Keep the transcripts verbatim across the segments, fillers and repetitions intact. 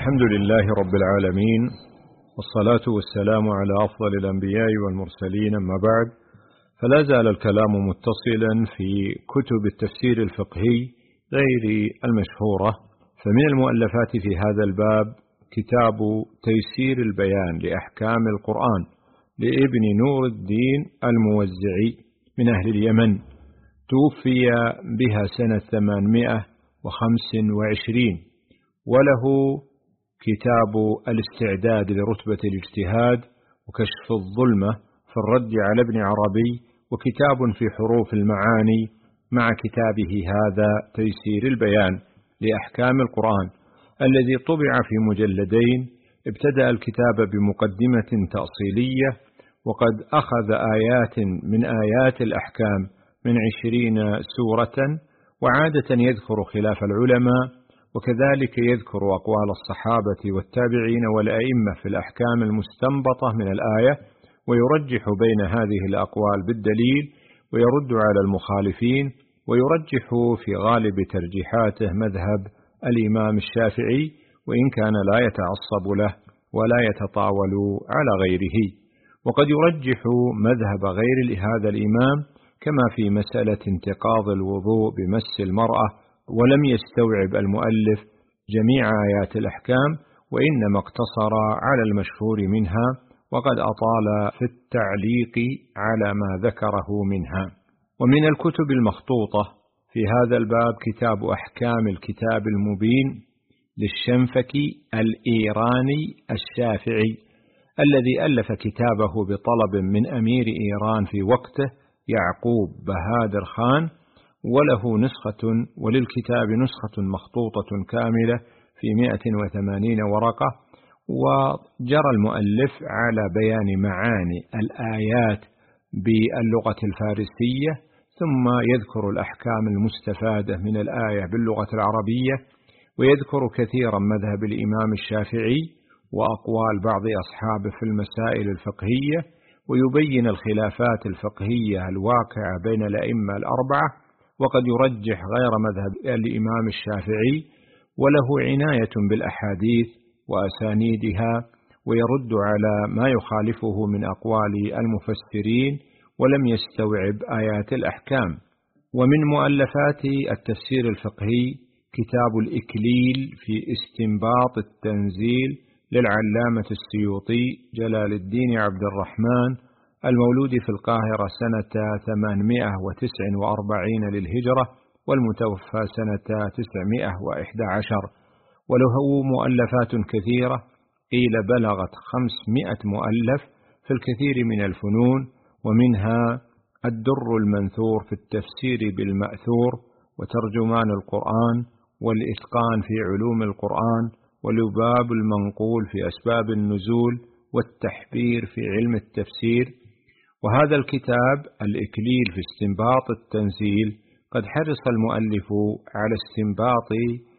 الحمد لله رب العالمين، والصلاة والسلام على أفضل الأنبياء والمرسلين، أما بعد، فلا زال الكلام متصلا في كتب التفسير الفقهي غير المشهورة. فمن المؤلفات في هذا الباب كتاب تيسير البيان لأحكام القرآن لابن نور الدين الموزعي من أهل اليمن، توفي بها سنة ثمانمائة وخمس وعشرين، وله كتاب الاستعداد لرتبة الاجتهاد وكشف الظلمة في الرد على ابن عربي، وكتاب في حروف المعاني، مع كتابه هذا تيسير البيان لأحكام القرآن الذي طبع في مجلدين. ابتدأ الكتاب بمقدمة تأصيلية، وقد أخذ آيات من آيات الأحكام من عشرين سورة، وعادة يذكر خلاف العلماء، وكذلك يذكر أقوال الصحابة والتابعين والأئمة في الأحكام المستنبطة من الآية، ويرجح بين هذه الأقوال بالدليل، ويرد على المخالفين، ويرجح في غالب ترجيحاته مذهب الإمام الشافعي، وإن كان لا يتعصب له ولا يتطاول على غيره. وقد يرجح مذهب غير هذا الإمام، كما في مسألة انتقاض الوضوء بمس المرأة، ولم يستوعب المؤلف جميع آيات الأحكام، وإنما اقتصر على المشهور منها، وقد أطال في التعليق على ما ذكره منها. ومن الكتب المخطوطة في هذا الباب كتاب أحكام الكتاب المبين للشنفكي الإيراني الشافعي، الذي ألف كتابه بطلب من أمير إيران في وقته يعقوب بهادر خان، وله نسخة، وللكتاب نسخة مخطوطة كاملة في مئة وثمانين ورقة. وجرى المؤلف على بيان معاني الآيات باللغة الفارسية، ثم يذكر الأحكام المستفادة من الآية باللغة العربية، ويذكر كثيرا مذهب الإمام الشافعي وأقوال بعض أصحابه في المسائل الفقهية، ويبين الخلافات الفقهية الواقعة بين الأئمة الأربعة، وقد يرجح غير مذهب الإمام الشافعي، وله عناية بالأحاديث وأسانيدها، ويرد على ما يخالفه من أقوال المفسرين، ولم يستوعب آيات الأحكام. ومن مؤلفات التفسير الفقهي كتاب الإكليل في استنباط التنزيل للعلامة السيوطي جلال الدين عبد الرحمن، المولود في القاهرة سنة ثمانمائة وتسع وأربعين للهجرة، والمتوفى سنة تسعمائة وإحدى عشر. وله مؤلفات كثيرة، قيل بلغت خمسمائة مؤلف في الكثير من الفنون، ومنها الدر المنثور في التفسير بالمأثور، وترجمان القرآن، والإتقان في علوم القرآن، ولباب المنقول في أسباب النزول، والتحبير في علم التفسير. وهذا الكتاب الإكليل في استنباط التنزيل قد حرص المؤلف على استنباط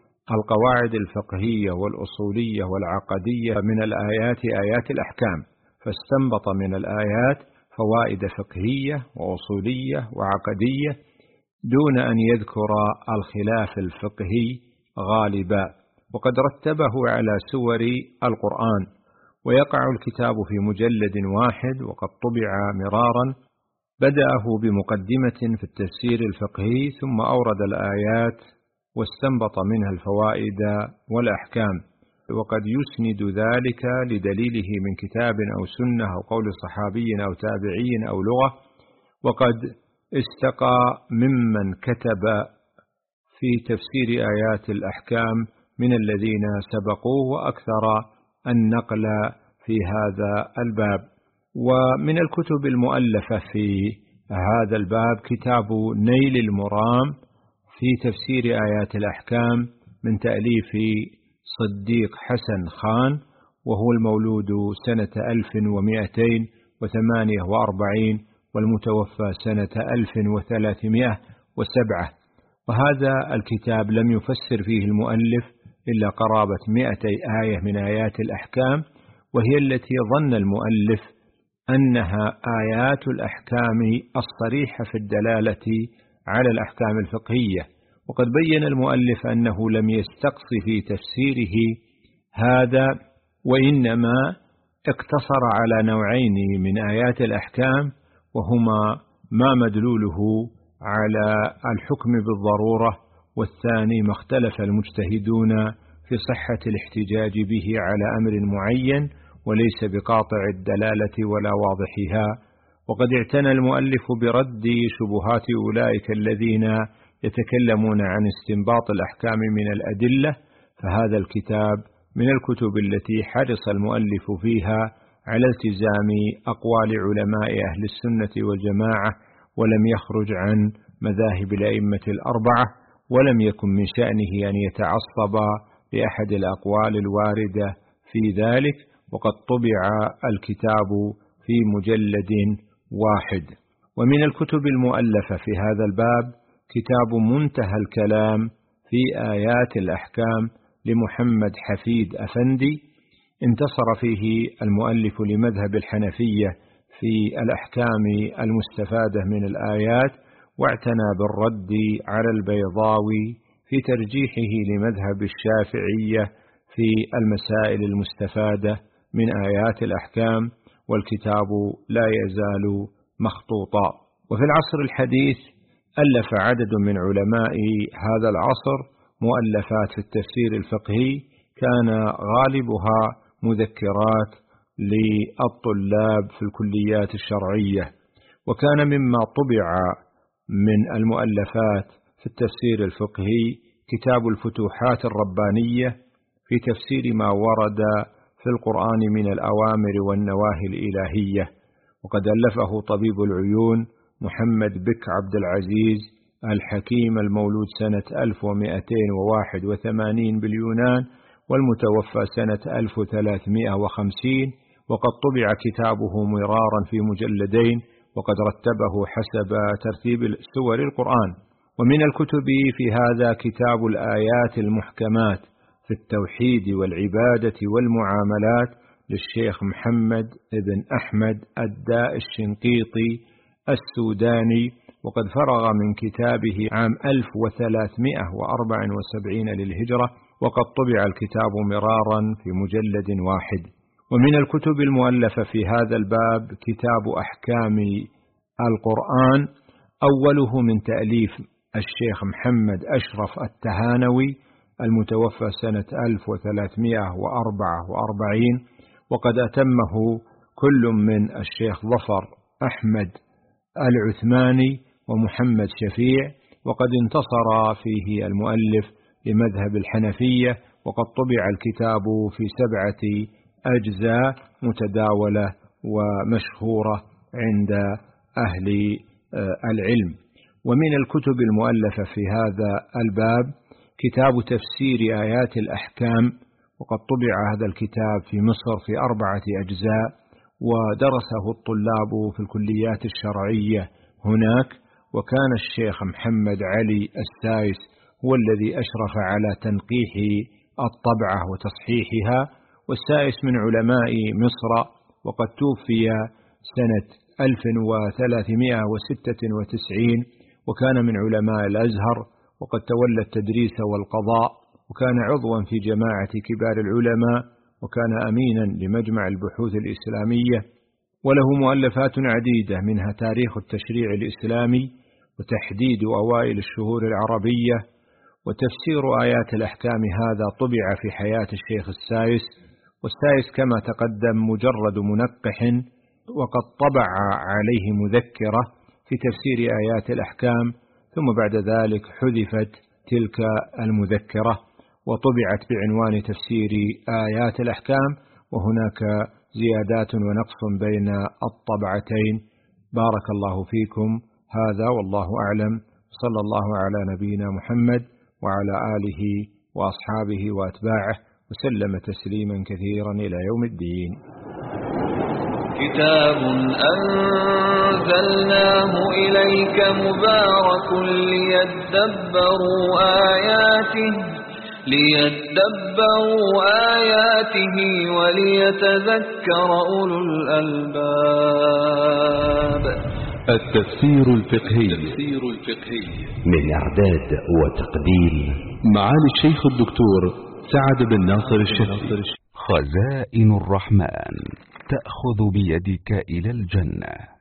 القواعد الفقهية والأصولية والعقدية من الآيات آيات الأحكام، فاستنبط من الآيات فوائد فقهية وأصولية وعقدية دون أن يذكر الخلاف الفقهي غالبا، وقد رتبه على سور القرآن. ويقع الكتاب في مجلد واحد، وقد طبع مرارا، بدأه بمقدمة في التفسير الفقهي، ثم أورد الآيات واستنبط منها الفوائد والأحكام، وقد يسند ذلك لدليله من كتاب أو سنة أو قول صحابي أو تابعي أو لغة. وقد استقى ممن كتب في تفسير آيات الأحكام من الذين سبقوه، وأكثر النقل في هذا الباب. ومن الكتب المؤلفة في هذا الباب كتاب نيل المرام في تفسير آيات الأحكام من تأليف صديق حسن خان، وهو المولود سنة ألف ومئتين وثمانية وأربعين، والمتوفى سنة ألف وثلاثمائة وسبعة. وهذا الكتاب لم يفسر فيه المؤلف إلا قرابة مئتي آية من آيات الأحكام، وهي التي ظن المؤلف أنها آيات الأحكام الصريحة في الدلالة على الأحكام الفقهية. وقد بين المؤلف أنه لم يستقص في تفسيره هذا وإنما اقتصر على نوعين من آيات الأحكام، وهما ما مدلوله على الحكم بالضرورة، والثاني ما اختلف المجتهدون في صحة الاحتجاج به على أمر معين وليس بقاطع الدلالة ولا واضحها. وقد اعتنى المؤلف برد شبهات أولئك الذين يتكلمون عن استنباط الأحكام من الأدلة، فهذا الكتاب من الكتب التي حرص المؤلف فيها على التزام أقوال علماء أهل السنة والجماعة، ولم يخرج عن مذاهب الأئمة الأربعة، ولم يكن من شأنه أن يتعصب لأحد الأقوال الواردة في ذلك. وقد طبع الكتاب في مجلد واحد. ومن الكتب المؤلفة في هذا الباب كتاب منتهى الكلام في آيات الأحكام لمحمد حفيد أفندي، انتصر فيه المؤلف لمذهب الحنفية في الأحكام المستفادة من الآيات، واعتنى بالرد على البيضاوي في ترجيحه لمذهب الشافعية في المسائل المستفادة من آيات الأحكام، والكتاب لا يزال مخطوطا. وفي العصر الحديث ألف عدد من علماء هذا العصر مؤلفات في التفسير الفقهي، كان غالبها مذكرات للطلاب في الكليات الشرعية. وكان مما طبع من المؤلفات في التفسير الفقهي كتاب الفتوحات الربانية في تفسير ما ورد في القرآن من الأوامر والنواهي الإلهية، وقد ألفه طبيب العيون محمد بك عبد العزيز الحكيم المولود سنة ألف ومئتين وواحد وثمانين باليونان والمتوفى سنة ألف وثلاثمئة وخمسين، وقد طبع كتابه مرارا في مجلدين، وقد رتبه حسب ترتيب سور القرآن. ومن الكتب في هذا كتاب الآيات المحكمات في التوحيد والعبادة والمعاملات للشيخ محمد بن أحمد الداء الشنقيطي السوداني، وقد فرغ من كتابه عام ألف وثلاثمئة وأربع وسبعين للهجرة، وقد طبع الكتاب مرارا في مجلد واحد. ومن الكتب المؤلفة في هذا الباب كتاب أحكام القرآن، أوله من تأليف الشيخ محمد أشرف التهانوي المتوفى سنة ألف وثلاثمئة وأربع وأربعين، وقد أتمه كل من الشيخ ظفر أحمد العثماني ومحمد شفيع، وقد انتصر فيه المؤلف لمذهب الحنفية، وقد طبع الكتاب في سبعة أجزاء متداولة ومشهورة عند أهل العلم. ومن الكتب المؤلفة في هذا الباب كتاب تفسير آيات الأحكام، وقد طبع هذا الكتاب في مصر في أربعة أجزاء، ودرسه الطلاب في الكليات الشرعية هناك. وكان الشيخ محمد علي السايس هو الذي أشرف على تنقيح الطبعة وتصحيحها، والسايس من علماء مصر، وقد توفي سنة ألف وثلاثمئة وستة وتسعين، وكان من علماء الأزهر، وقد تولى التدريس والقضاء، وكان عضوا في جماعة كبار العلماء، وكان أمينا لمجمع البحوث الإسلامية، وله مؤلفات عديدة منها تاريخ التشريع الإسلامي، وتحديد أوائل الشهور العربية، وتفسير آيات الأحكام. هذا طبع في حياة الشيخ السايس، والسايس كما تقدم مجرد منقح، وقد طبع عليه مذكرة في تفسير آيات الأحكام، ثم بعد ذلك حذفت تلك المذكرة وطبعت بعنوان تفسير آيات الأحكام، وهناك زيادات ونقص بين الطبعتين. بارك الله فيكم. هذا والله أعلم، صلى الله على نبينا محمد وعلى آله وأصحابه وأتباعه وسلم تسليما كثيرا إلى يوم الدين. كتاب أنزلناه إليك مبارك ليدبروا آياته ليدبروا آياته وليتذكر أولو الألباب. التفسير الفقهي من إعداد وتقديم معالي الشيخ الدكتور سعد بن ناصر الشتري. خزائن الرحمن تأخذ بيدك إلى الجنة.